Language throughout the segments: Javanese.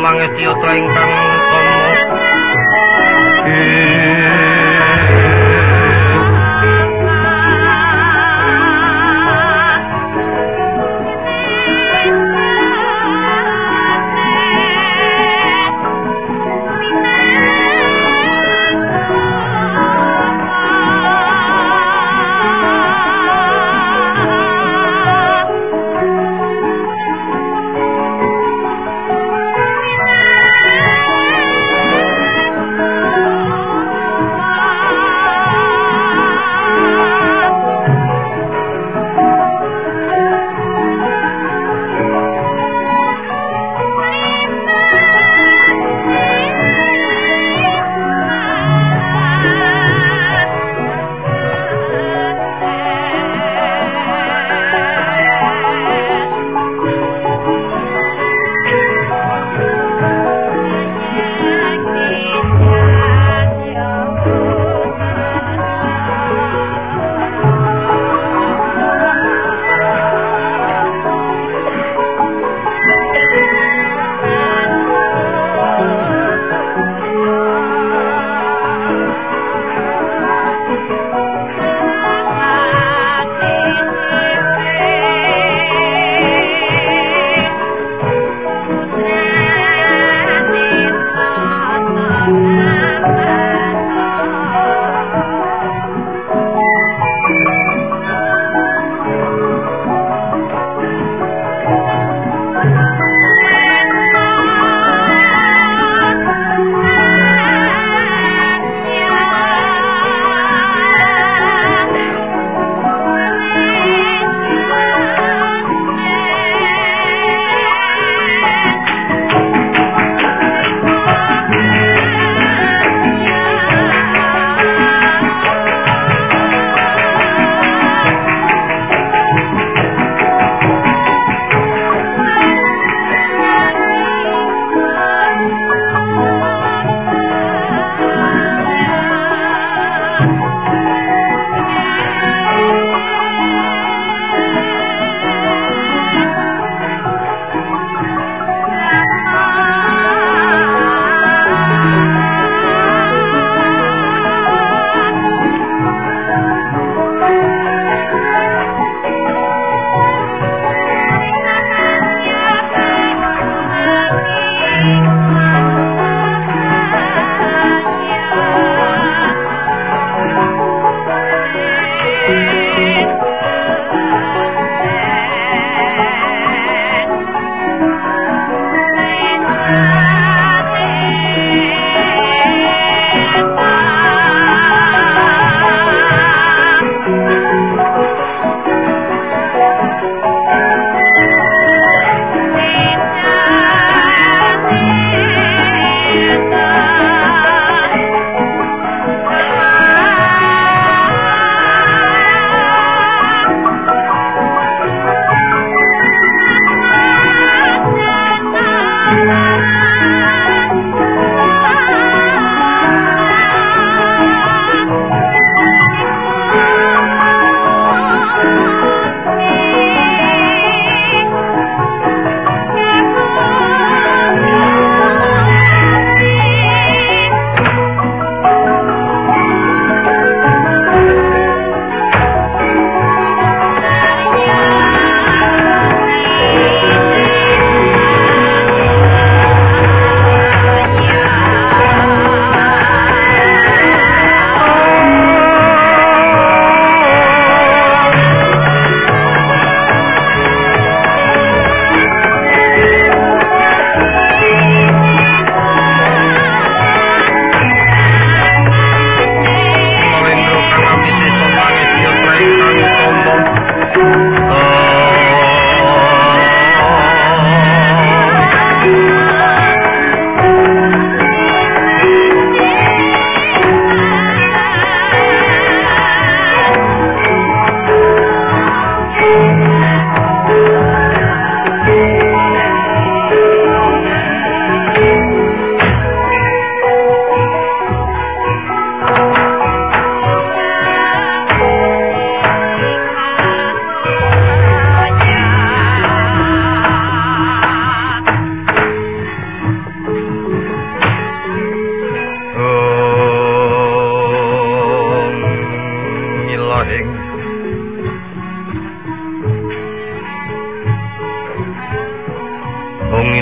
mangesti yatra ingkang utama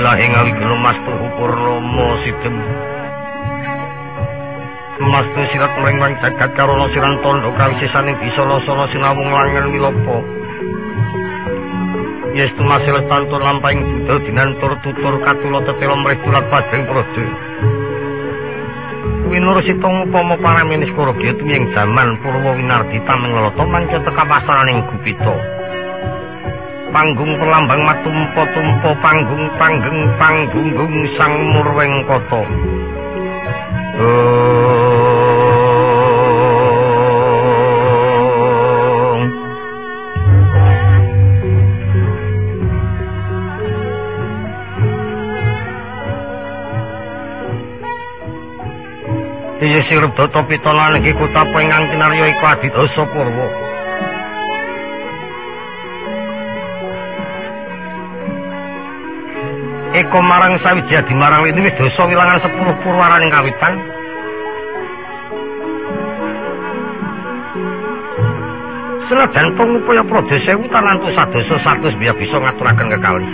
milahing awi gelo Mastu Purnomo Sidem Mastu sirat mrengwang jagat karana siran tondo kang sisaning bisa lasana sinawung langen wilopo Yestu masil tantun lampahing budal dinantur tutur katula tetela mrih tulat pajeng praja winur sitong upama paraminis Kuragya tuming jaman Purwa Winardi tameng lelata mangke teka pasaraning Gupita panggung perlambang matumpa-tumpa panggung sang murweng kata Iya sirep Data Pitana niki kutapa ingkang kinarya iku Adidasa Purwa. Eko marang Sawijadi marang ini wis dosa wilangan 10 purwaraning kawitan. Senajan pangupaya praja sewu tanantu sadosa 100 biya bisa ngaturaken kekalih.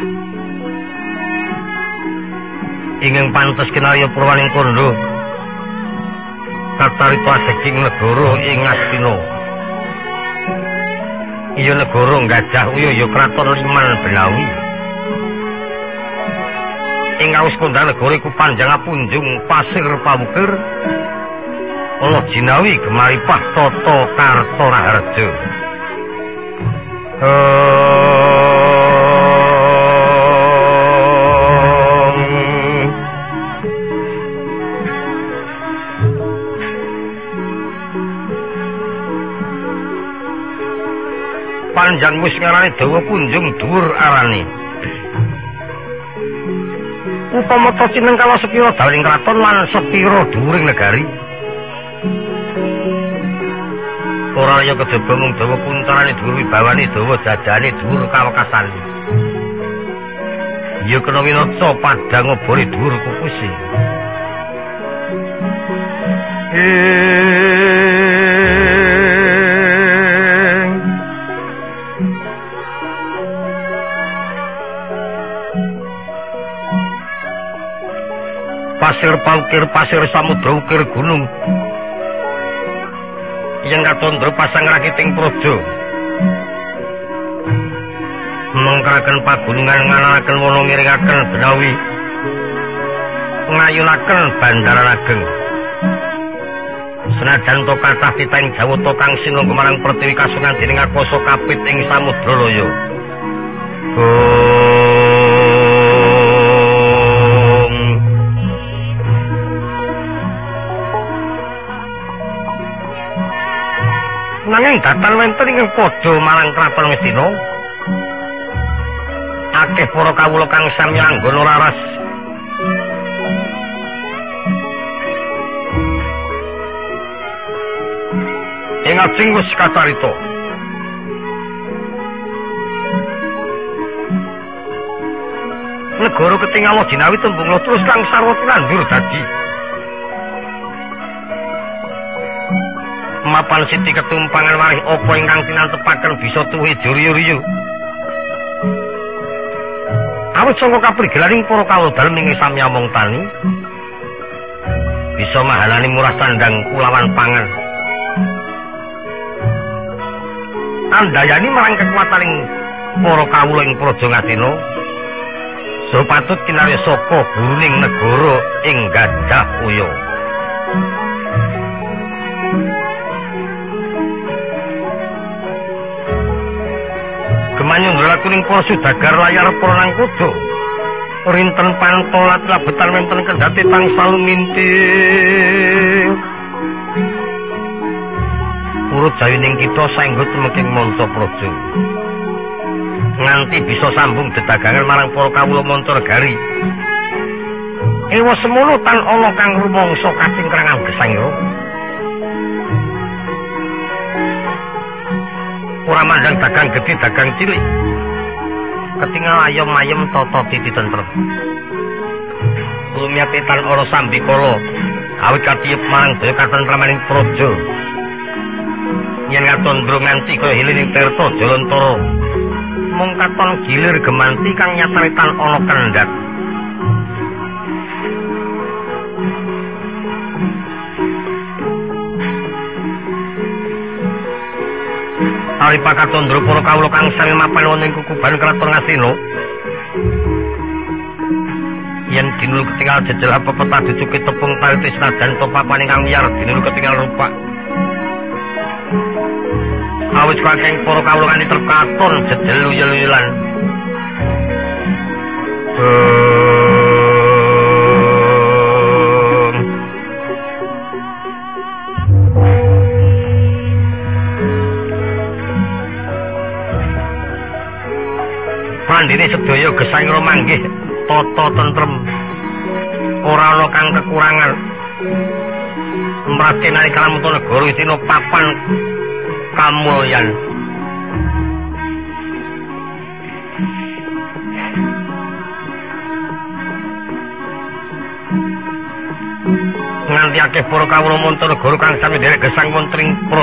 Ingkang pantes kinarya purwaning kondo kacarita saking negara ing Astina. Iya negara Gajah Uya ya kraton Liman Benawi. Ing awis kondang negara iku panjang punjung pasir pawukir. Ana jinawi gemaripah tata karta raharja. Panjang wis ngarani dawa punjung dhuwur arane. Upama ta cineng kala sepira dawaning kraton lan sepira dhuwuring negari. Ora ya kejaba mung dawa puncarane dhuwur wibawane dawa jajane dhuwur kawekasane. Ya kena winata padhang obore dhuwur kupuse. Pasir paukir, pasir samudra ukir gunung. Yang katondro pasang rakiting praja. Mengkaraken pagunungan nganakaken wana miringaken Benawi. Ngayunaken Bandaran Ageng. Senajan to kathah titahing jawata kang sinengga marang Pertiwi kasungan dening Akasa kapit ing Samudra Laya. Nanging datar wonten ing padha marang kraton Ngastina. Akeh para kawula kang sami anggana raras. Ing ajeng wis kacarita. Negara ketingal jinawi tembung terus kang sarwa tinandur dadi. Mapan siti ketumpangan warih apa ingkang tinantepaken bisa tuwi juriyu-riyu. Awit saka kaprigelaning para kawula ing sami among tani bisa mahalani murah sandang kulawan pangan. Andayani marang kekuwataning para kawula ing Praja Ngastina supatut kinarya saka guruning negara ing Gajah Uya. Gemanyung lakuning para sudagar layar Pranang Kuda. Rinten pantolat labetan wonten kendhati tangsal minting. Urut jawining kita saengga temeking manca praja. Nganti bisa sambung dedagangan marang para kawula Mancanegari. Ewa semono tan ana kang rumangsa kacingkrangan gesangira. Ora mandang dagang gedhe dagang cilik. Ketingal ayem-ayem tata titi tentrem. Lumiate tan ora sambikala awit katiyep marang daya katentremaning praja. Yen katondro nganti kaya hilining tirta Jalantara. Mung katon gilir gemanti kang nyataritan ana kendhat. Paripakatondra para kawula kang sami mapan wonten ing kukuban Kraton Ngastina. Yen dinulu ketinggal jejel apa peta dicuki tepung tali senajan topapan ingkang wiyar dinulu ketinggal rupa. Awis kakeng para kawula kanthi terkaton jejel uyel-uyelan. Pandine sedaya gesang romanggih tata tentrem ora ana kang kekurangan mratenani kalamuta negara isina papan kamulyan nganti akeh para kawula Mantanegara kang sami derek gesang montring